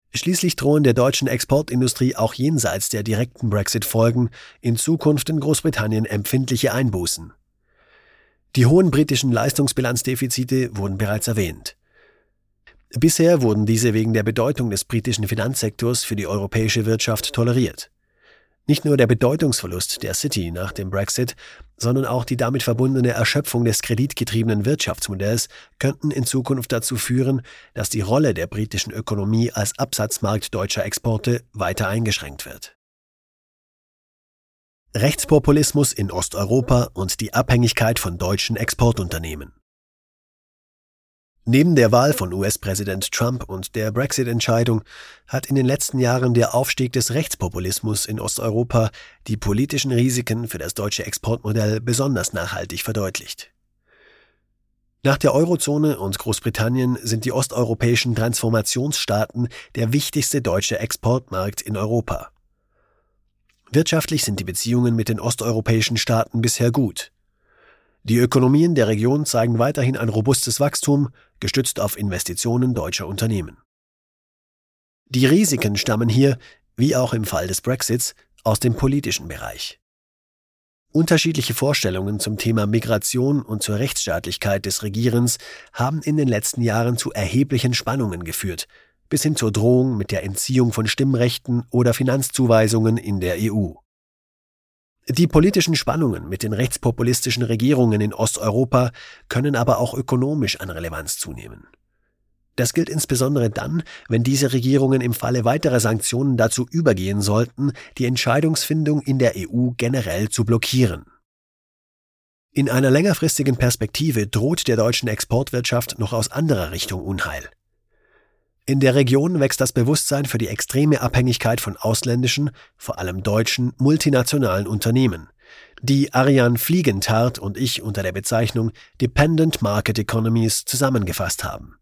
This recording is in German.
Schließlich drohen der deutschen Exportindustrie auch jenseits der direkten Brexit-Folgen in Zukunft in Großbritannien empfindliche Einbußen. Die hohen britischen Leistungsbilanzdefizite wurden bereits erwähnt. Bisher wurden diese wegen der Bedeutung des britischen Finanzsektors für die europäische Wirtschaft toleriert. Nicht nur der Bedeutungsverlust der City nach dem Brexit, sondern auch die damit verbundene Erschöpfung des kreditgetriebenen Wirtschaftsmodells könnten in Zukunft dazu führen, dass die Rolle der britischen Ökonomie als Absatzmarkt deutscher Exporte weiter eingeschränkt wird. Rechtspopulismus in Osteuropa und die Abhängigkeit von deutschen Exportunternehmen. Neben der Wahl von US-Präsident Trump und der Brexit-Entscheidung hat in den letzten Jahren der Aufstieg des Rechtspopulismus in Osteuropa die politischen Risiken für das deutsche Exportmodell besonders nachhaltig verdeutlicht. Nach der Eurozone und Großbritannien sind die osteuropäischen Transformationsstaaten der wichtigste deutsche Exportmarkt in Europa. Wirtschaftlich sind die Beziehungen mit den osteuropäischen Staaten bisher gut. Die Ökonomien der Region zeigen weiterhin ein robustes Wachstum, gestützt auf Investitionen deutscher Unternehmen. Die Risiken stammen hier, wie auch im Fall des Brexits, aus dem politischen Bereich. Unterschiedliche Vorstellungen zum Thema Migration und zur Rechtsstaatlichkeit des Regierens haben in den letzten Jahren zu erheblichen Spannungen geführt, bis hin zur Drohung mit der Entziehung von Stimmrechten oder Finanzzuweisungen in der EU. Die politischen Spannungen mit den rechtspopulistischen Regierungen in Osteuropa können aber auch ökonomisch an Relevanz zunehmen. Das gilt insbesondere dann, wenn diese Regierungen im Falle weiterer Sanktionen dazu übergehen sollten, die Entscheidungsfindung in der EU generell zu blockieren. In einer längerfristigen Perspektive droht der deutschen Exportwirtschaft noch aus anderer Richtung Unheil. In der Region wächst das Bewusstsein für die extreme Abhängigkeit von ausländischen, vor allem deutschen, multinationalen Unternehmen, die Ariane Fliegenthaert und ich unter der Bezeichnung Dependent Market Economies zusammengefasst haben.